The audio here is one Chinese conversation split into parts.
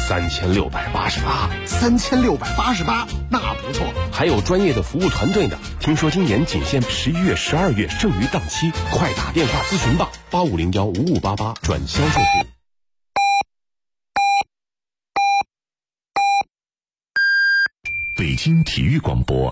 3688，那不错。 还有专业的服务团队呢。听说今年仅限11月、12月剩余档期，快打电话咨询吧，85015588转销售部。 北京体育广播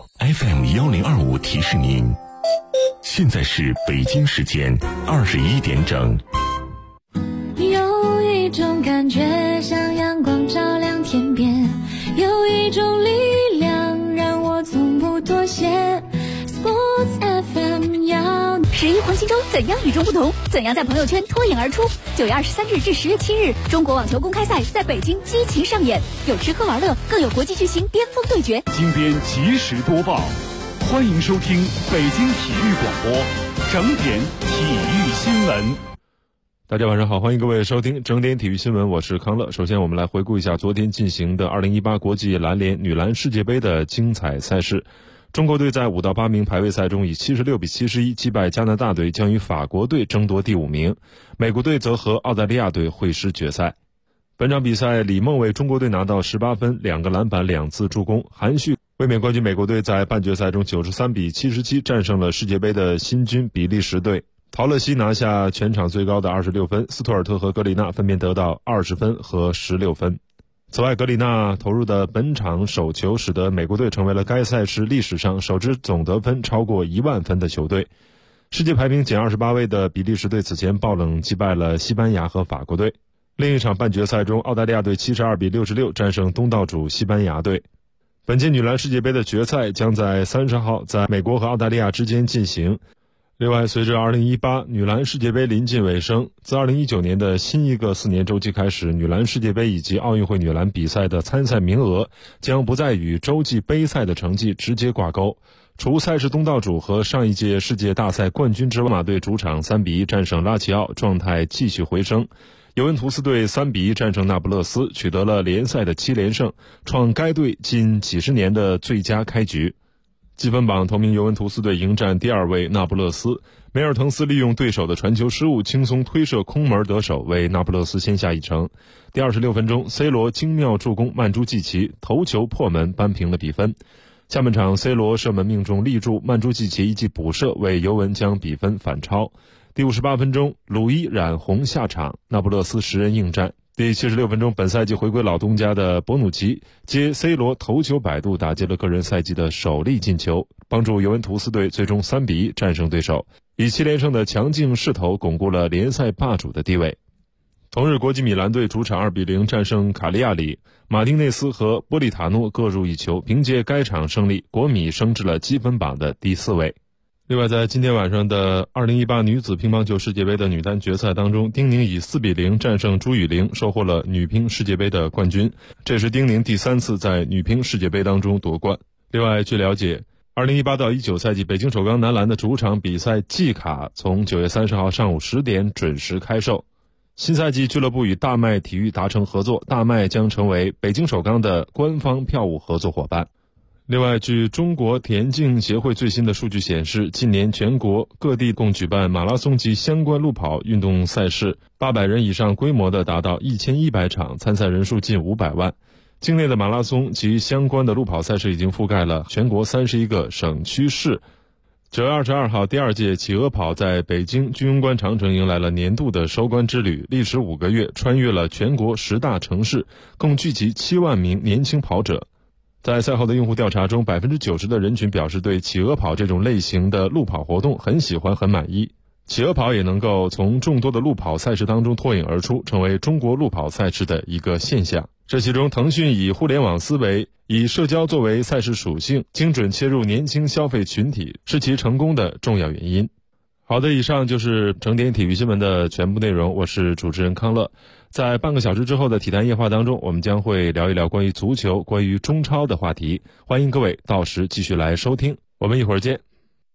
FM1025提示您，现在是北京时间21点整。 有一种感觉像阳光照亮天边，有一种力量让我从不妥协。Sports FM 要 11黄金周怎样与众不同？怎样在朋友圈脱颖而出？9月23日至10月7日，中国网球公开赛在北京激情上演，有吃喝玩乐，更有国际巨星巅峰对决。 精编及时播报，欢迎收听北京体育广播整点体育新闻。 大家晚上好，欢迎各位收听整点体育新闻，我是康乐。首先我们来回顾一下昨天进行的2018国际篮联女篮世界杯的精彩赛事。中国队在5到8名排位赛中以76比71击败加拿大队，将与法国队争夺第5名。美国队则和澳大利亚队会师决赛。本场比赛，李梦为中国队拿到18分，2个篮板，2次助攻。韩旭卫冕冠军美国队在半决赛中93比77战胜了世界杯的新军比利时队。陶乐西拿下全场最高的26分，斯图尔特和格里纳分别得到20分和16分。此外，格里纳投入的本场首球使得美国队成为了该赛事历史上首支总得分超过1万分的球队。世界排名仅28位的比利时队此前爆冷击败了西班牙和法国队。另一场半决赛中，澳大利亚队72比66战胜东道主西班牙队。本届女篮世界杯的决赛将在30号在美国和澳大利亚之间进行。另外，随着2018女篮世界杯临近尾声，自2019年的新一个4年周期开始，女篮世界杯以及奥运会女篮比赛的参赛名额将不再与洲际杯赛的成绩直接挂钩。除赛事东道主和上一届世界大赛冠军之外，马队主场3比1战胜拉齐奥，状态继续回升。尤文图斯队3比1战胜那不勒斯，取得了联赛的7连胜，创该队近几十年的最佳开局。积分榜头名尤文图斯队迎战第2位那不勒斯，梅尔滕斯利用对手的传球失误轻松推射空门得手，为那不勒斯先下一城。第26分钟 C 罗精妙助攻曼朱季奇头球破门扳平了比分。下半场 C 罗射门命中立柱，曼朱季奇一记补射为尤文将比分反超。第58分钟鲁伊染红下场，那不勒斯10人应战。第76分钟，本赛季回归老东家的博努奇接 C 罗头球摆渡，打进了个人赛季的首粒进球，帮助尤文图斯队最终3比1战胜对手，以7连胜的强劲势头巩固了联赛霸主的地位。同日，国际米兰队主场2比0战胜卡利亚里，马丁内斯和波利塔诺各入一球，凭借该场胜利，国米升至了积分榜的第4位。另外，在今天晚上的2018女子乒乓球世界杯的女单决赛当中，丁宁以4比0战胜朱雨玲，收获了女乒世界杯的冠军。这是丁宁第3次在女乒世界杯当中夺冠。另外，据了解，2018到19赛季北京首钢男篮的主场比赛季卡从9月30号上午10点准时开售。新赛季俱乐部与大麦体育达成合作，大麦将成为北京首钢的官方票务合作伙伴。另外，据中国田径协会最新的数据显示，近年全国各地共举办马拉松及相关路跑运动赛事800人以上规模的达到1100场，参赛人数近500万。境内的马拉松及相关的路跑赛事已经覆盖了全国31个省区市。9月22号，第2届企鹅跑在北京居庸关长城迎来了年度的收官之旅，历时5个月，穿越了全国10大城市，共聚集7万名年轻跑者。在赛后的用户调查中，90%的人群表示对企鹅跑这种类型的路跑活动很喜欢、很满意。企鹅跑也能够从众多的路跑赛事当中脱颖而出，成为中国路跑赛事的一个现象。这其中，腾讯以互联网思维，以社交作为赛事属性，精准切入年轻消费群体，是其成功的重要原因。好的，以上就是整点体育新闻的全部内容，我是主持人康乐。在半个小时之后的体坛夜话当中，我们将会聊一聊关于足球、关于中超的话题，欢迎各位到时继续来收听，我们一会儿见。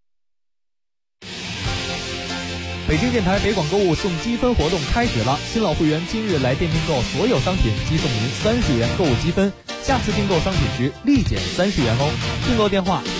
北京电台北广购物送积分活动开始了，新老会员今日来店订购所有商品，即送您30元购物积分，下次订购商品时立减30元哦。订购电话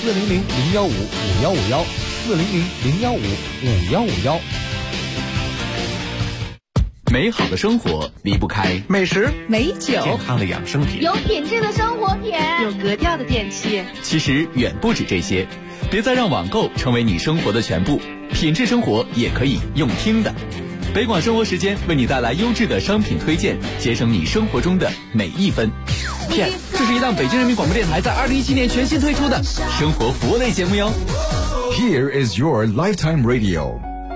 400-015-5151，400-015-5151。 美好的生活离不开美食、 美酒、 健康的养生品， 有品质的生活品， 有格调的电器。 其实远不止这些，别再让网购成为你生活的全部，品质生活也可以用听的。北广生活时间为你带来优质的商品推荐，节省你生活中的每一分。Yes， 这是一档北京人民广播电台在2017年全新推出的生活服务类节目哟。 Here is your lifetime radio。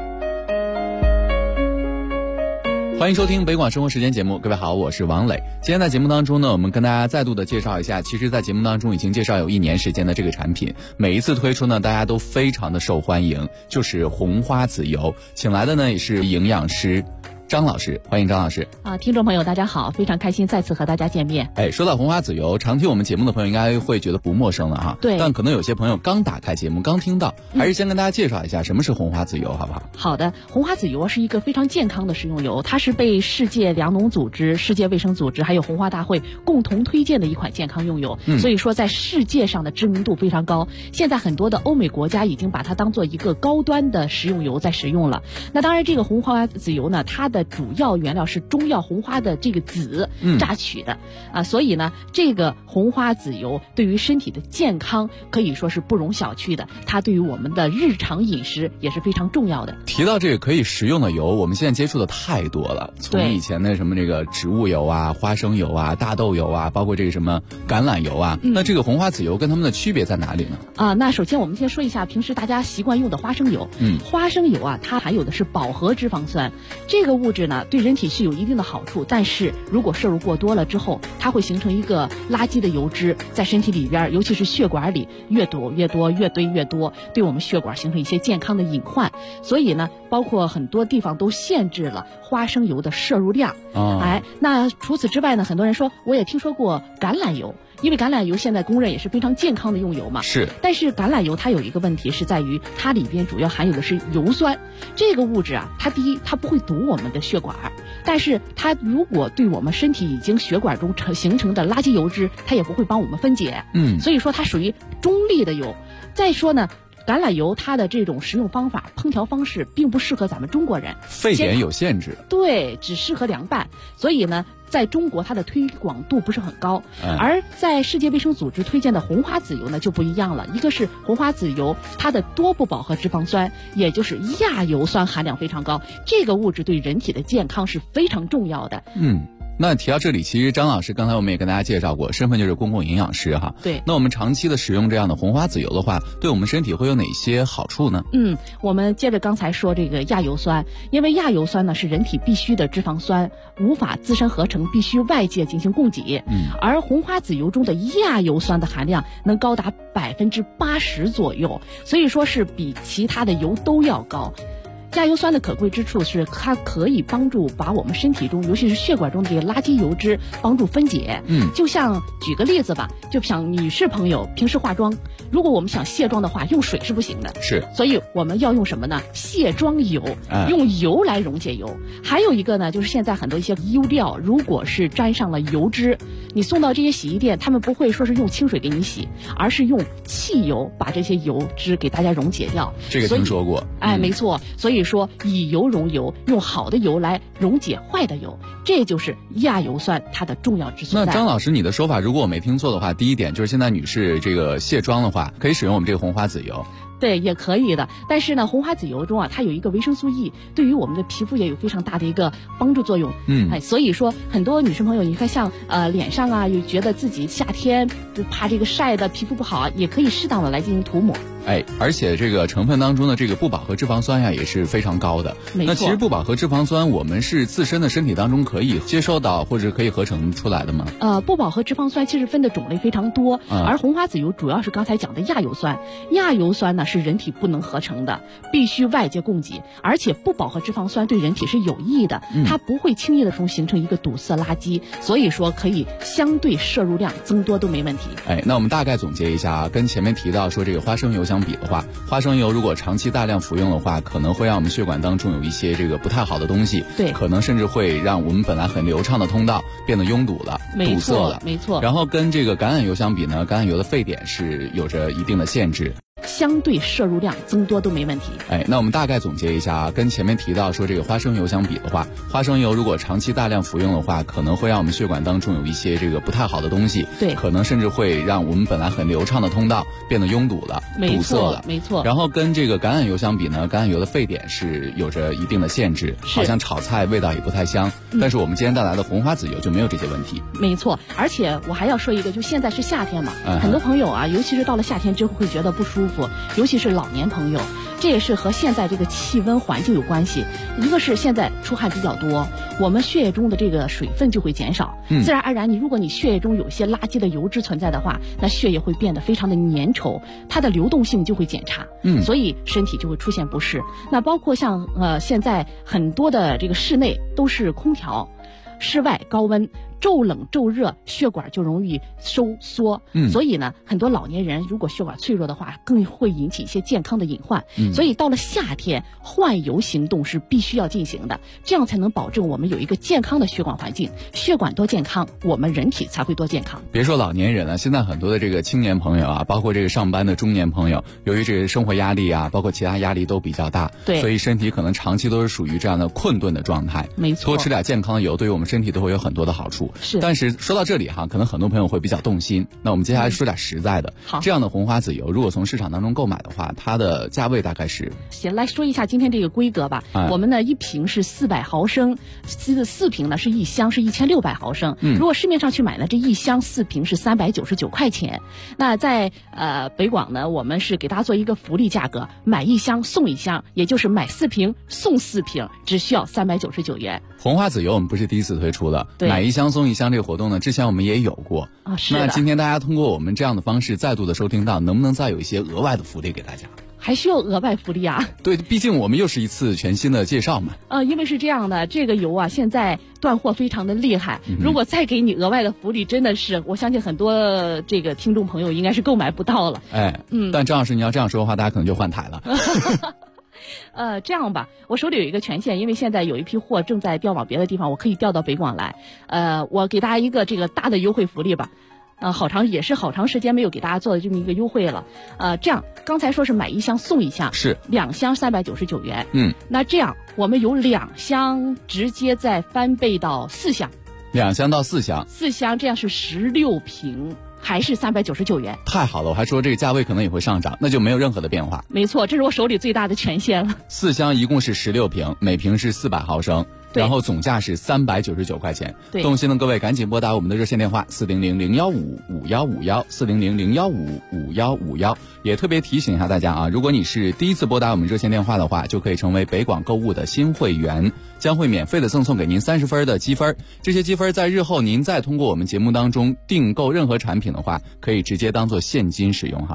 欢迎收听北广生活时间节目，各位好，我是王磊。今天在节目当中呢，我们跟大家再度的介绍一下，其实在节目当中已经介绍有1年时间的这个产品，每一次推出呢，大家都非常的受欢迎，就是红花籽油。请来的呢也是营养师张老师，欢迎张老师。 听众朋友大家好，非常开心再次和大家见面。 说到红花籽油，常听我们节目的朋友应该会觉得不陌生了哈。 对。 但可能有些朋友刚打开节目，刚听到，还是先跟大家介绍一下什么是红花籽油，好不好？ 好的，红花籽油是一个非常健康的食用油，它是被世界粮农组织、世界卫生组织还有红花大会共同推荐的一款健康用油，所以说在世界上的知名度非常高。现在很多的欧美国家已经把它当做一个高端的食用油在使用了。那当然，这个红花籽油呢，它的主要原料是中药红花的这个籽榨取的所以呢，这个红花籽油对于身体的健康可以说是不容小觑的，它对于我们的日常饮食也是非常重要的。 提到这个可以食用的油，我们现在接触的太多了，从以前的什么这个植物油啊、花生油啊、大豆油啊，包括这个什么橄榄油啊，那这个红花籽油跟它们的区别在哪里呢？ 那首先我们先说一下平时大家习惯用的花生油。花生油啊，它含有的是饱和脂肪酸，这个物质呢对人体是有一定的好处，但是如果摄入过多了之后，它会形成一个垃圾的油脂在身体里边，尤其是血管里越堆越多，对我们血管形成一些健康的隐患。所以呢，包括很多地方都限制了花生油的摄入量。那除此之外呢，很多人说我也听说过橄榄油，因为橄榄油现在公认也是非常健康的用油嘛。 是。 但是橄榄油它有一个问题是在于它里边主要含有的是油酸，这个物质啊，它第一它不会堵我们的血管，但是它如果对我们身体已经血管中形成的垃圾油脂，它也不会帮我们分解。所以说它属于中立的油。再说呢，橄榄油它的这种食用方法、烹调方式并不适合咱们中国人， 沸点有限制。 对，只适合凉拌。所以呢，在中国它的推广度不是很高，而在世界卫生组织推荐的红花籽油呢就不一样了。一个是红花籽油，它的多不饱和脂肪酸，也就是亚油酸含量非常高，这个物质对人体的健康是非常重要的。 那提到这里，其实张老师刚才我们也跟大家介绍过，身份就是公共营养师哈。 对。 那我们长期的使用这样的红花籽油的话，对我们身体会有哪些好处呢？ 我们接着刚才说这个亚油酸，因为亚油酸呢是人体必需的脂肪酸，无法自身合成，必须外界进行供给。而红花籽油中的亚油酸的含量能高达80%左右，所以说是比其他的油都要高。亚油酸的可贵之处是它可以帮助把我们身体中，尤其是血管中的这个垃圾油脂帮助分解。就像举个例子吧，就像女士朋友平时化妆，如果我们想卸妆的话，用水是不行的， 是， 所以我们要用什么呢？卸妆油，用油来溶解油。还有一个呢，就是现在很多一些衣料，如果是沾上了油脂，你送到这些洗衣店，他们不会说是用清水给你洗，而是用汽油把这些油脂给大家溶解掉。 这个听说过。 没错，所以说以油溶油，用好的油来溶解坏的油，这就是亚油酸它的重要之所在。 那张老师，你的说法如果我没听错的话，第一点就是现在女士这个卸妆的话，可以使用我们这个红花籽油。 对，也可以的。但是呢，红花籽油中啊，它有一个维生素 E， 对于我们的皮肤也有非常大的一个帮助作用。所以说很多女生朋友，你看像脸上啊，有觉得自己夏天就怕这个晒的皮肤不好啊，也可以适当的来进行涂抹。 而且这个成分当中的这个不饱和脂肪酸呀也是非常高的。 没错。 那其实不饱和脂肪酸，我们是自身的身体当中可以接受到或者可以合成出来的吗？ 不饱和脂肪酸其实分的种类非常多，而红花籽油主要是刚才讲的亚油酸。亚油酸呢是人体不能合成的，必须外界供给，而且不饱和脂肪酸对人体是有益的，它不会轻易的形成一个堵塞垃圾，所以说可以相对摄入量增多都没问题。 那我们大概总结一下啊，跟前面提到说这个花生油相比的话，花生油如果长期大量服用的话，可能会让我们血管当中有一些这个不太好的东西， 对， 可能甚至会让我们本来很流畅的通道变得拥堵了，堵塞了， 没错。 然后跟这个橄榄油相比呢，橄榄油的沸点是有着一定的限制。 相对摄入量增多都没问题。 那我们大概总结一下啊，跟前面提到说这个花生油相比的话，花生油如果长期大量服用的话，可能会让我们血管当中有一些这个不太好的东西， 对， 可能甚至会让我们本来很流畅的通道变得拥堵了、堵塞了。 没错。 然后跟这个橄榄油相比呢，橄榄油的沸点是有着一定的限制，好像炒菜味道也不太香。但是我们今天带来的红花籽油就没有这些问题。 没错，而且我还要说一个，就现在是夏天嘛，很多朋友啊，尤其是到了夏天之后会觉得不舒服，尤其是老年朋友，这也是和现在这个气温环境有关系。一个是现在出汗比较多，我们血液中的这个水分就会减少，自然而然如果你血液中有一些垃圾的油脂存在的话，那血液会变得非常的粘稠，它的流动性就会减差，所以身体就会出现不适。那包括像现在很多的这个室内都是空调，室外高温，骤冷骤热，血管就容易收缩，所以呢，很多老年人如果血管脆弱的话，更会引起一些健康的隐患。所以到了夏天，换油行动是必须要进行的，这样才能保证我们有一个健康的血管环境。血管多健康，我们人体才会多健康。 别说老年人了，现在很多的这个青年朋友啊，包括这个上班的中年朋友，由于这个生活压力啊，包括其他压力都比较大， 对， 所以身体可能长期都是属于这样的困顿的状态。 没错， 多吃点健康的油，对于我们身体都会有很多的好处。 是， 但是说到这里哈，可能很多朋友会比较动心。那我们接下来说点实在的。 好， 这样的红花籽油，如果从市场当中购买的话，它的价位大概是？ 行，来说一下今天这个规格吧。我们呢，一瓶是400毫升，4瓶呢是一箱是1600毫升。如果市面上去买呢，这一箱4瓶是399块钱。那在北广呢，我们是给大家做一个福利价格，买一箱送一箱，也就是买4瓶送4瓶，只需要399元。 红花籽油我们不是第一次推出的， 对， 买一箱送一箱这个活动呢，之前我们也有过啊。是的。 那今天大家通过我们这样的方式再度的收听到，能不能再有一些额外的福利给大家？ 还需要额外福利啊？ 对，毕竟我们又是一次全新的介绍嘛。 因为是这样的，这个油啊现在断货非常的厉害，如果再给你额外的福利，真的是我相信很多这个听众朋友应该是购买不到了。 但张老师你要这样说的话，大家可能就换台了。 这样吧，我手里有一个权限，因为现在有一批货正在调往别的地方，我可以调到北广来。我给大家一个这个大的优惠福利吧。好长时间没有给大家做的这么一个优惠了。这样刚才说是买一箱送一箱， 是 2箱399元。那这样我们有2箱直接再翻倍到4箱 ，2箱到4箱 ，4箱这样是16瓶。还是399元， 太好了！我还说这个价位可能也会上涨，那就没有任何的变化。 没错，这是我手里最大的权限了。 4箱一共是16瓶，每瓶是400毫升，然后总价是399块钱。动心的各位赶紧拨打我们的热线电话400-015-5151，400-015-5151。也特别提醒一下大家啊，如果你是第一次拨打我们热线电话的话，就可以成为北广购物的新会员，将会免费的赠送给您30分的积分。这些积分在日后您再通过我们节目当中订购任何产品的话，可以直接当做现金使用哈。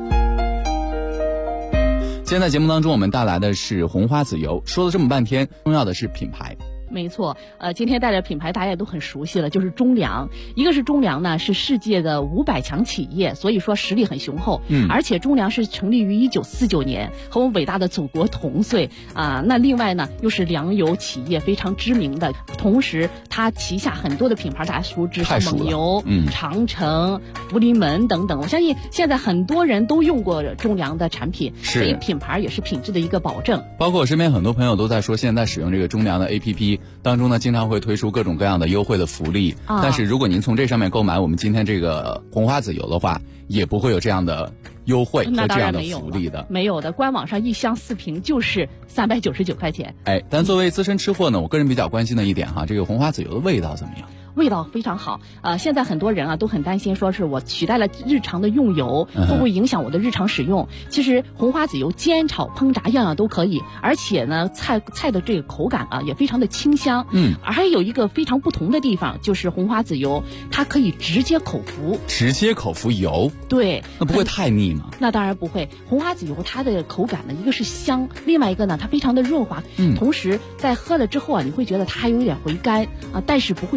今天在节目当中我们带来的是红花籽油，说了这么半天，重要的是品牌。 没错，今天带来的品牌大家也都很熟悉了，就是中粮。一个是中粮呢，是世界的500强企业，所以说实力很雄厚。而且中粮是成立于1949年，和我们伟大的祖国同岁啊。那另外呢，又是粮油企业非常知名的，同时它旗下很多的品牌大家熟知，像蒙牛、长城、福临门等等。我相信现在很多人都用过中粮的产品，所以品牌也是品质的一个保证。 包括我身边很多朋友都在说，现在使用这个中粮的 APP。当中呢，经常会推出各种各样的优惠的福利，但是如果您从这上面购买我们今天这个红花籽油的话，也不会有这样的优惠和这样的福利的。 没有的，官网上一箱4瓶就是399块钱。 但作为资深吃货呢，我个人比较关心的一点哈，这个红花籽油的味道怎么样？ 味道非常好。现在很多人啊都很担心，说是我取代了日常的用油，会不会影响我的日常使用？其实红花籽油煎炒烹炸样样都可以，而且呢菜的这个口感啊也非常的清香。还有一个非常不同的地方，就是红花籽油它可以直接口服。 直接口服油？ 对。 那不会太腻吗？ 那当然不会。红花籽油它的口感呢，一个是香，另外一个呢它非常的润滑。同时在喝了之后啊，你会觉得它还有一点回甘啊，但是不会觉得非常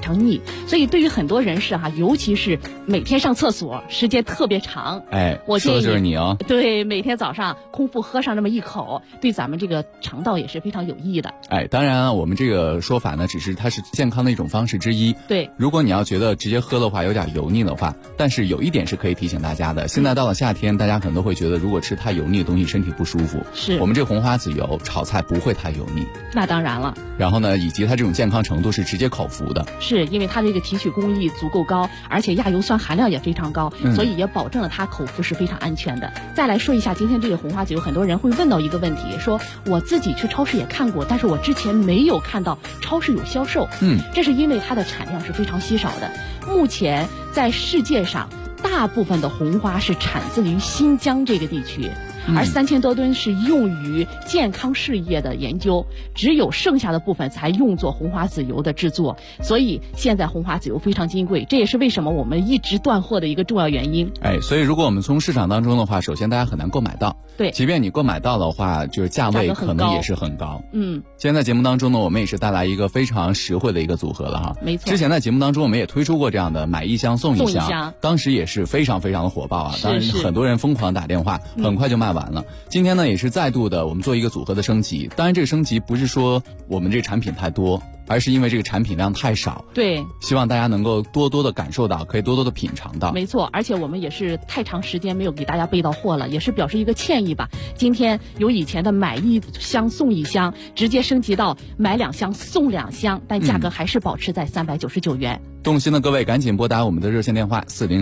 常腻。所以对于很多人士尤其是每天上厕所时间特别长，我建议说的就是你哦。 对，每天早上空腹喝上那么一口，对咱们这个肠道也是非常有益的。 当然我们这个说法呢，只是它是健康的一种方式之一。 对， 如果你要觉得直接喝的话有点油腻的话，但是有一点是可以提醒大家的，现在到了夏天，大家可能都会觉得如果吃太油腻的东西身体不舒服。 是， 我们这红花籽油炒菜不会太油腻。 那当然了。 然后呢，以及它这种健康程度是直接口服的。 是因为它这个提取工艺足够高，而且亚油酸含量也非常高，所以也保证了它口服是非常安全的。再来说一下今天这个红花籽油，很多人会问到一个问题，说我自己去超市也看过，但是我之前没有看到超市有销售。这是因为它的产量是非常稀少的。目前在世界上大部分的红花是产自于新疆这个地区，而3000多吨是用于健康事业的研究，只有剩下的部分才用作红花籽油的制作。所以现在红花籽油非常金贵，这也是为什么我们一直断货的一个重要原因。 所以如果我们从市场当中的话，首先大家很难购买到。 对， 即便你购买到的话，就是价位可能也是很高。今天在节目当中呢，我们也是带来一个非常实惠的一个组合了哈。 没错。 之前在节目当中我们也推出过这样的买一箱送一箱，当时也是非常非常的火爆啊。当然很多人疯狂打电话，很快就卖完了。今天呢也是再度的我们做一个组合的升级，当然这个升级不是说我们这个产品太多，而是因为这个产品量太少。 对， 希望大家能够多多的感受到，可以多多的品尝到。 没错，而且我们也是太长时间没有给大家备到货了，也是表示一个歉意吧。今天由以前的买一箱送一箱，直接升级到买2箱送2箱，但价格还是保持在399元。 动心的各位赶紧拨打我们的热线电话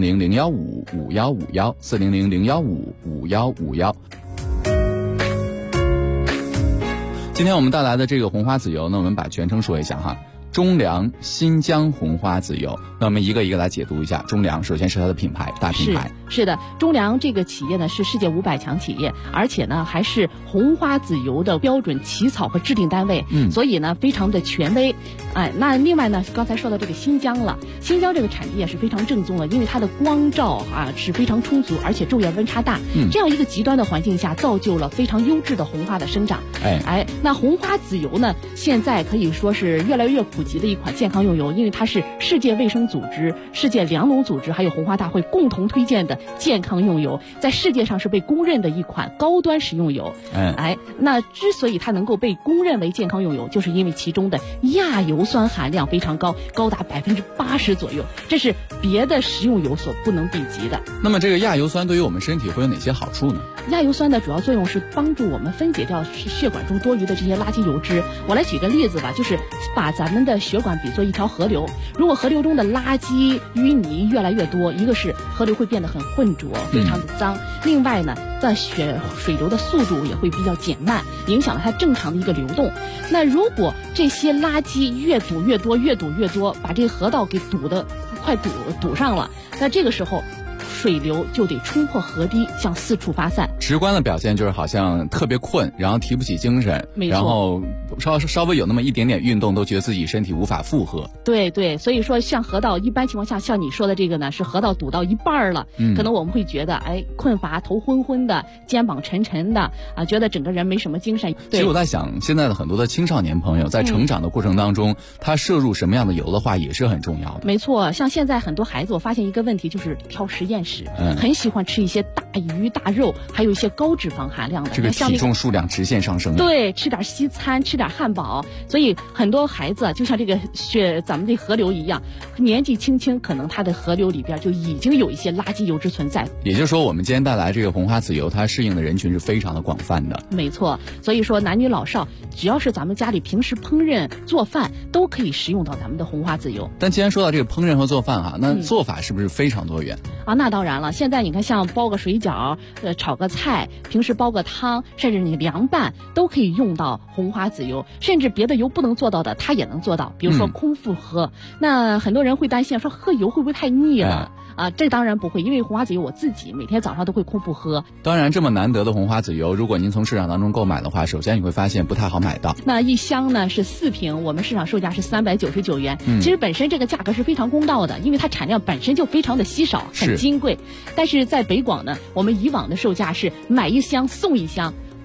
400-015-5151，400-015-5151。今天我们带来的这个红花籽油呢，我们把全称说一下哈。中粮新疆红花籽油，那我们一个一个来解读一下。中粮首先是它的品牌，大品牌。 是的，中粮这个企业呢是世界500强企业，而且呢还是红花籽油的标准起草和制定单位，所以呢非常的权威。那另外呢，刚才说到这个新疆了，新疆这个产地也是非常正宗的，因为它的光照是非常充足，而且昼夜温差大，这样一个极端的环境下，造就了非常优质的红花的生长。那红花籽油呢，现在可以说是越来越普及的一款健康用油，因为它是世界卫生组织、世界粮农组织还有红花大会共同推荐的健康用油，在世界上是被公认的一款高端食用油。那之所以它能够被公认为健康用油，就是因为其中的亚油酸含量非常高，高达80%左右，这是别的食用油所不能比及的。 那么这个亚油酸对于我们身体会有哪些好处呢？ 亚油酸的主要作用是帮助我们分解掉血管中多余的这些垃圾油脂。我来举个例子吧，就是把咱们的血管比作一条河流，如果河流中的垃圾淤泥越来越多，一个是河流会变得很浑浊，非常的脏，另外呢在水流的速度也会比较减慢，影响了它正常的一个流动。那如果这些垃圾越堵越多，把这个河道给快堵上了，那这个时候水流就得冲破河堤向四处发散。 直观的表现就是好像特别困，然后提不起精神，然后稍微有那么一点点运动都觉得自己身体无法负荷。 对，所以说像河道一般情况下，像你说的这个呢，是河道堵到一半了，可能我们会觉得困乏，头昏昏的，肩膀沉沉的觉得整个人没什么精神。 其实我在想，现在的很多的青少年朋友在成长的过程当中，他摄入什么样的油的话也是很重要的。 没错，像现在很多孩子，我发现一个问题就是挑实验室，很喜欢吃一些大鱼大肉，还有一些高脂肪含量的， 这个体重数量直线上升。 对，吃点西餐，吃点汉堡，所以很多孩子就像这个咱们这河流一样，年纪轻轻可能他的河流里边就已经有一些垃圾油脂存在。 也就是说，我们今天带来这个红花籽油，它适应的人群是非常的广泛的。 没错，所以说男女老少，只要是咱们家里平时烹饪做饭，都可以食用到咱们的红花籽油。 但既然说到这个烹饪和做饭那做法是不是非常多元那当然了，现在你看像包个水饺，炒个菜，平时煲个汤，甚至你凉拌都可以用到红花籽油，甚至别的油不能做到的它也能做到，比如说空腹喝。那很多人会担心说喝油会不会太腻了这当然不会，因为红花籽油我自己每天早上都会空腹喝。 当然这么难得的红花籽油，如果您从市场当中购买的话，首先你会发现不太好买到。 那一箱呢是4瓶，我们市场售价是399元，其实本身这个价格是非常公道的，因为它产量本身就非常的稀少，很金贵。但是在北广呢，我们以往的售价是买1箱送1箱，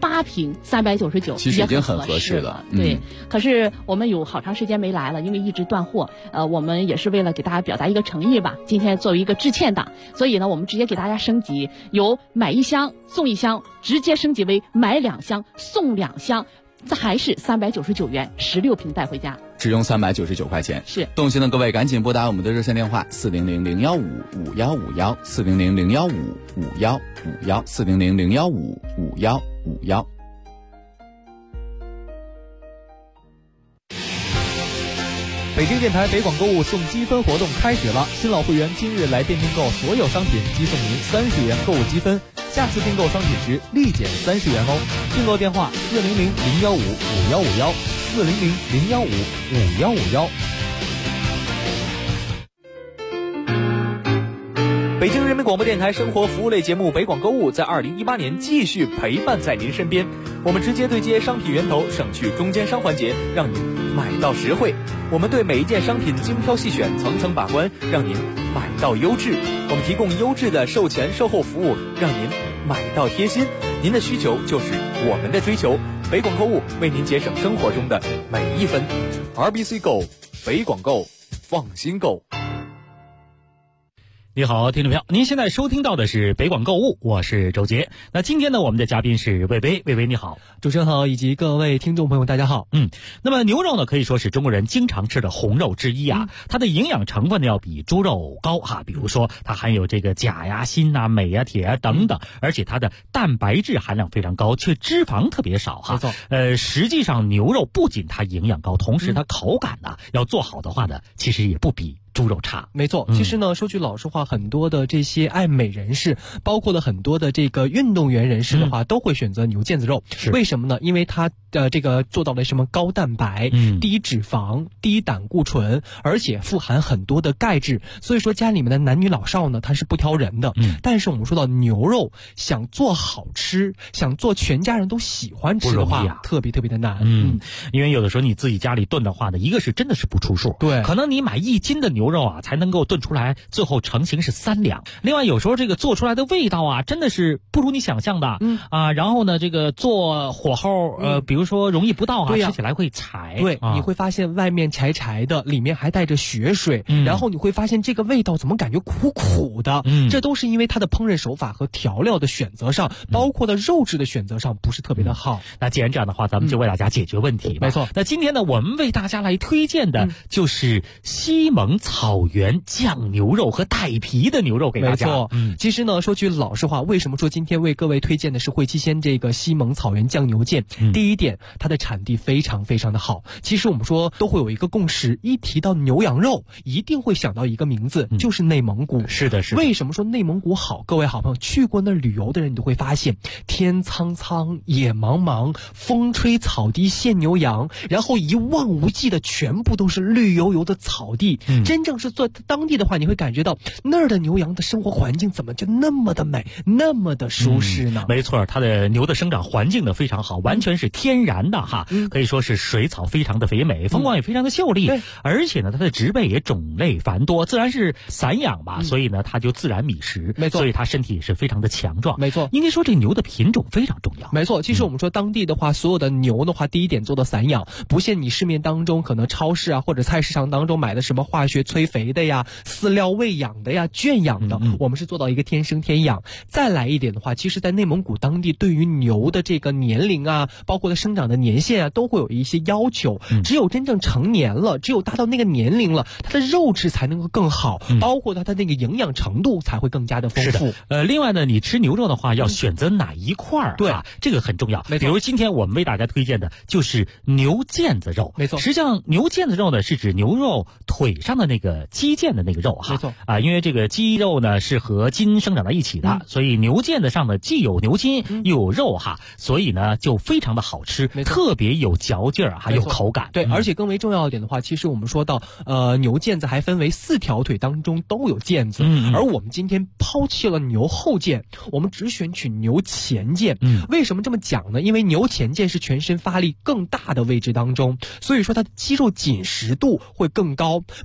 8瓶399， 其实已经很合适了。 对，可是我们有好长时间没来了，因为一直断货。我们也是为了给大家表达一个诚意吧，今天作为一个致歉档，所以呢，我们直接给大家升级，由买1箱送1箱，直接升级为买2箱送2箱，这还是399元，16瓶带回家， 只用399块钱。 是， 动心的各位赶紧拨打我们的热线电话400-015-5151，400-015-5151，400-015-5151。 北京电台北广购物送积分活动开始了，新老会员今日来店订购所有商品即送您30元购物积分，下次订购商品时立减30元哦。订购电话400-015-5151，400-015-5151。北京人民广播电台生活服务类节目《北广购物》在2018年继续陪伴在您身边。我们直接对接商品源头，省去中间商环节，让您买到实惠。我们对每一件商品精挑细选，层层把关，让您买到优质。我们提供优质的售前售后服务，让您买到贴心。您的需求就是我们的追求。北广购物为您节省生活中的每一分。RBC Go， 北广购，放心购。 你好，听众朋友，您现在收听到的是北广购物，我是周杰。那今天呢，我们的嘉宾是魏巍，魏巍你好。 主持人好，以及各位听众朋友大家好。 那么牛肉呢，可以说是中国人经常吃的红肉之一啊，它的营养成分呢要比猪肉高哈，比如说它含有这个钾呀、锌啊、镁啊、铁啊等等，而且它的蛋白质含量非常高，却脂肪特别少哈。 没错。 实际上牛肉不仅它营养高，同时它口感呢要做好的话呢，其实也不比猪肉差。 没错，其实呢，说句老实话，很多的这些爱美人士，包括了很多的这个运动员人士的话，都会选择牛腱子肉。为什么呢？因为它这个做到了什么高蛋白、低脂肪、低胆固醇，而且富含很多的钙质。所以说家里面的男女老少呢，它是不挑人的。但是我们说到牛肉，想做好吃，想做全家人都喜欢吃的话，特别特别的难。 因为有的时候你自己家里炖的话呢，一个是真的是不出数， 对， 可能你买1斤的牛肉啊，才能够炖出来，最后成型是3两。另外有时候这个做出来的味道啊，真的是不如你想象的。然后呢，这个做火候比如说容易不到吃起来会柴。 对，你会发现外面柴柴的，里面还带着血水，然后你会发现这个味道怎么感觉苦苦的。这都是因为它的烹饪手法和调料的选择上，包括的肉质的选择上不是特别的好。 那既然这样的话，咱们就为大家解决问题吧。 没错。 那今天呢，我们为大家来推荐的就是西蒙草原酱牛肉和带皮的牛肉给大家。 没错。其实呢，说句老实话，为什么说今天为各位推荐的是汇七鲜这个西蒙草原酱牛腱？第一点，它的产地非常非常的好。其实我们说都会有一个共识，一提到牛羊肉，一定会想到一个名字，就是内蒙古。 是的，是的。 为什么说内蒙古好？各位好朋友去过那旅游的人，你都会发现天苍苍，野茫茫，风吹草低见牛羊，然后一望无际的全部都是绿油油的草地。真正是做当地的话，你会感觉到那儿的牛羊的生活环境怎么就那么的美，那么的舒适呢？ 没错，它的牛的生长环境呢非常好，完全是天然的哈，可以说是水草非常的肥美，风光也非常的秀丽，而且呢它的植被也种类繁多，自然是散养吧，所以呢它就自然觅食， 没错， 所以它身体也是非常的强壮。 没错， 应该说这牛的品种非常重要。 没错，其实我们说当地的话，所有的牛的话，第一点做到散养，不限你市面当中可能超市啊或者菜市场当中买的什么化学催肥的呀、饲料喂养的呀、圈养的，我们是做到一个天生天养。再来一点的话，其实在内蒙古当地对于牛的这个年龄啊，包括它生长的年限啊，都会有一些要求。只有真正成年了，只有达到那个年龄了，它的肉质才能够更好，包括它的那个营养程度才会更加的丰富。 是的。另外呢，你吃牛肉的话，要选择哪一块儿？ 对， 这个很重要。比如今天我们为大家推荐的就是牛腱子肉。 没错。 实际上牛腱子肉呢，是指牛肉腿上的那个肌腱的那个肉哈。 没错。 因为这个肌肉呢是和筋生长在一起的，所以牛腱子上呢既有牛筋又有肉哈，所以呢就非常的好吃，特别有嚼劲儿，还有口感。 对，而且更为重要一点的话，其实我们说到牛腱子还分为4条腿当中都有腱子，而我们今天抛弃了牛后腱，我们只选取牛前腱。为什么这么讲呢？因为牛前腱是全身发力更大的位置当中，所以说它的肌肉紧实度会更高，不会吃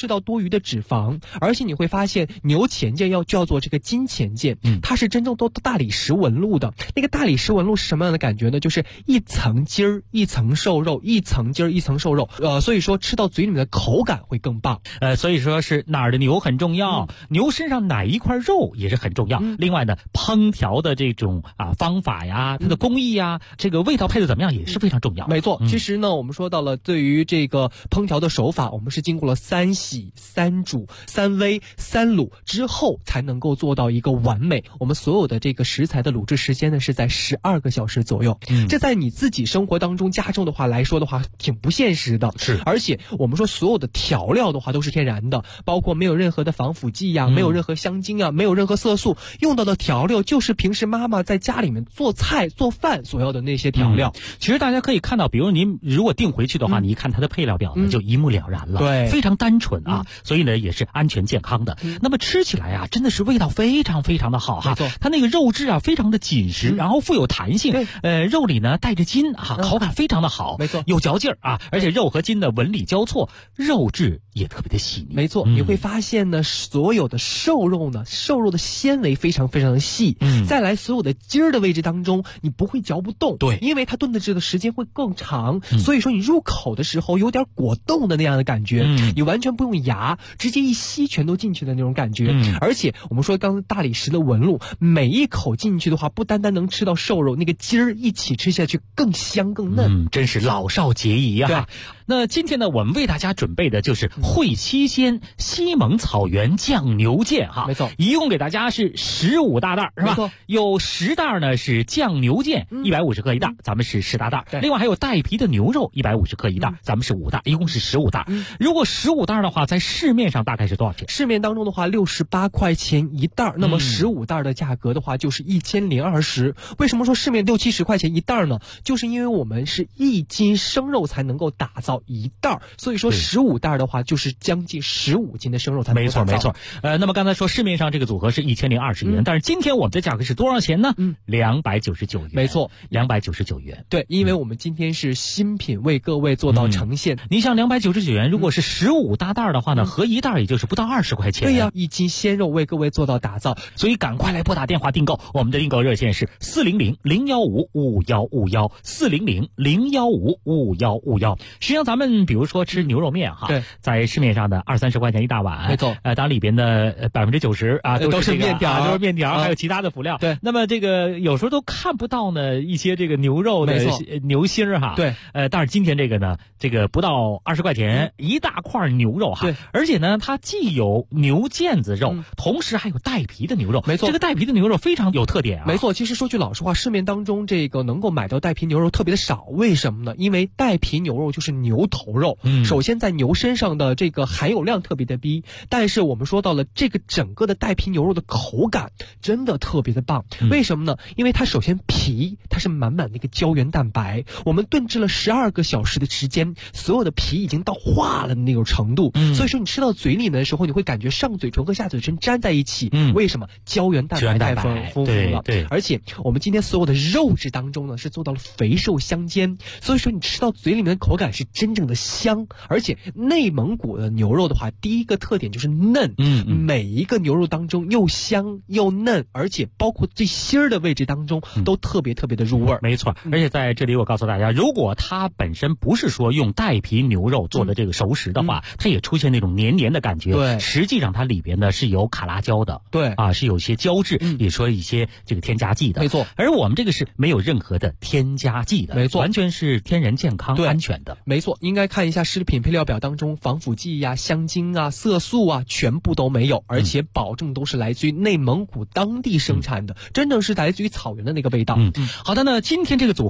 吃到多余的脂肪，而且你会发现牛前腱就叫做这个筋前腱，它是真正都大理石纹路的。那个大理石纹路是什么样的感觉呢？就是一层筋儿一层瘦肉，一层筋儿一层瘦肉，所以说吃到嘴里面的口感会更棒。 所以说是哪儿的牛很重要，牛身上哪一块肉也是很重要。另外呢，烹调的这种方法呀，它的工艺呀，这个味道配的怎么样也是非常重要。 没错，其实呢，我们说到了对于这个烹调的手法，我们是经过了3洗、3煮、3煨、3卤之后才能够做到一个完美。我们所有的这个食材的卤制时间呢是在12个小时左右。这在你自己生活当中家中的话来说的话，挺不现实的。 是， 而且我们说所有的调料的话都是天然的，包括没有任何的防腐剂呀，没有任何香精啊，没有任何色素，用到的调料就是平时妈妈在家里面做菜做饭所要的那些调料。 其实大家可以看到，比如您如果订回去的话，你一看它的配料表呢，就一目了然了， 对， 非常单纯啊，所以呢也是安全健康的。那么吃起来啊，真的是味道非常非常的好哈，它那个肉质啊非常的紧实，然后富有弹性，肉里呢带着筋啊，口感非常的好， 没错， 有嚼劲儿啊，而且肉和筋的纹理交错，肉质也特别的细腻。 没错，你会发现呢，所有的瘦肉呢，瘦肉的纤维非常非常的细，再来所有的筋儿的位置当中，你不会嚼不动， 对， 因为它炖制的时间会更长，所以说你入口的时候有点果冻的那样的感觉，你完全不用牙，直接一吸全都进去的那种感觉。而且我们说刚才大理石的纹路，每一口进去的话，不单单能吃到瘦肉，那个筋儿一起吃下去更香更嫩， 真是老少皆宜啊。 对， 那今天呢，我们为大家准备的就是会七鲜西蒙草原酱牛腱哈， 没错， 一共给大家是15大袋，是吧？ 没错， 有10袋呢是酱牛腱，150克一袋，咱们是10大袋。另外还有带皮的牛肉150克一袋，咱们是5袋，一共是15袋。如果15袋的话，在市面上大概是多少钱？ 市面当中的话，68块钱一袋，那么15袋的价格的话就是1020。为什么说市面60-70块钱一袋呢？就是因为我们是1斤生肉才能够打造一袋，所以说15袋的话就是将近15斤的生肉才能够打造。 没错。那么刚才说市面上这个组合是1020元，但是今天我们的价格是多少钱呢？299元。 没错 ，299元。 对，因为我们今天是新品为各位做到呈现。 你像299元，如果是15大袋的话呢，合一袋也就是不到20块钱。 对呀，1斤鲜肉为各位做到打造， 所以赶快来拨打电话订购。我们的订购热线是400-015-5151，400-015-5151。实际上咱们比如说吃牛肉面哈，在市面上的20-30块钱一大碗， 没错， 当然里边的90%啊都是面条，都是面条，还有其他的辅料。 对， 那么这个有时候都看不到呢一些这个牛肉的牛心儿哈。 对， 但是今天这个呢，这个不到20块钱一大块牛肉哈。 对， 而且呢，它既有牛腱子肉，同时还有带皮的牛肉。 没错， 这个带皮的牛肉非常有特点啊。 没错，其实说句老实话，市面当中这个能够买到带皮牛肉特别的少，为什么呢？因为带皮牛肉就是牛头肉，首先在牛身上的这个含有量特别的低，但是我们说到了这个整个的带皮牛肉的口感真的特别的棒。为什么呢？因为它首先皮它是满满的一个胶原蛋白，我们炖制了12个小时的时间，所有的皮已经到化了的那种程度，所以说你吃到嘴里的时候，你会感觉上嘴唇和下嘴唇粘在一起。为什么？胶原蛋白太丰富了。 对， 而且我们今天所有的肉质当中呢，是做到了肥瘦相间，所以说你吃到嘴里面的口感是真正的香。而且内蒙古的牛肉的话，第一个特点就是嫩，每一个牛肉当中又香又嫩，而且包括最心儿的位置当中都特别特别的入味。 没错，而且在这里我告诉大家，如果它本身不是说用带皮牛肉做的这个熟食的话，它也出现那种黏黏的感觉。 对， 实际上它里边呢是有卡拉胶的。 对啊，是有些胶质，也说一些这个添加剂的。 没错， 而我们这个是没有任何的添加剂的。 没错， 完全是天然健康安全的。 没错，应该看一下食品配料表当中，防腐剂呀、香精啊、色素啊全部都没有，而且保证都是来自于内蒙古当地生产的，真正是来自于草原的那个味道。 好的呢，今天这个组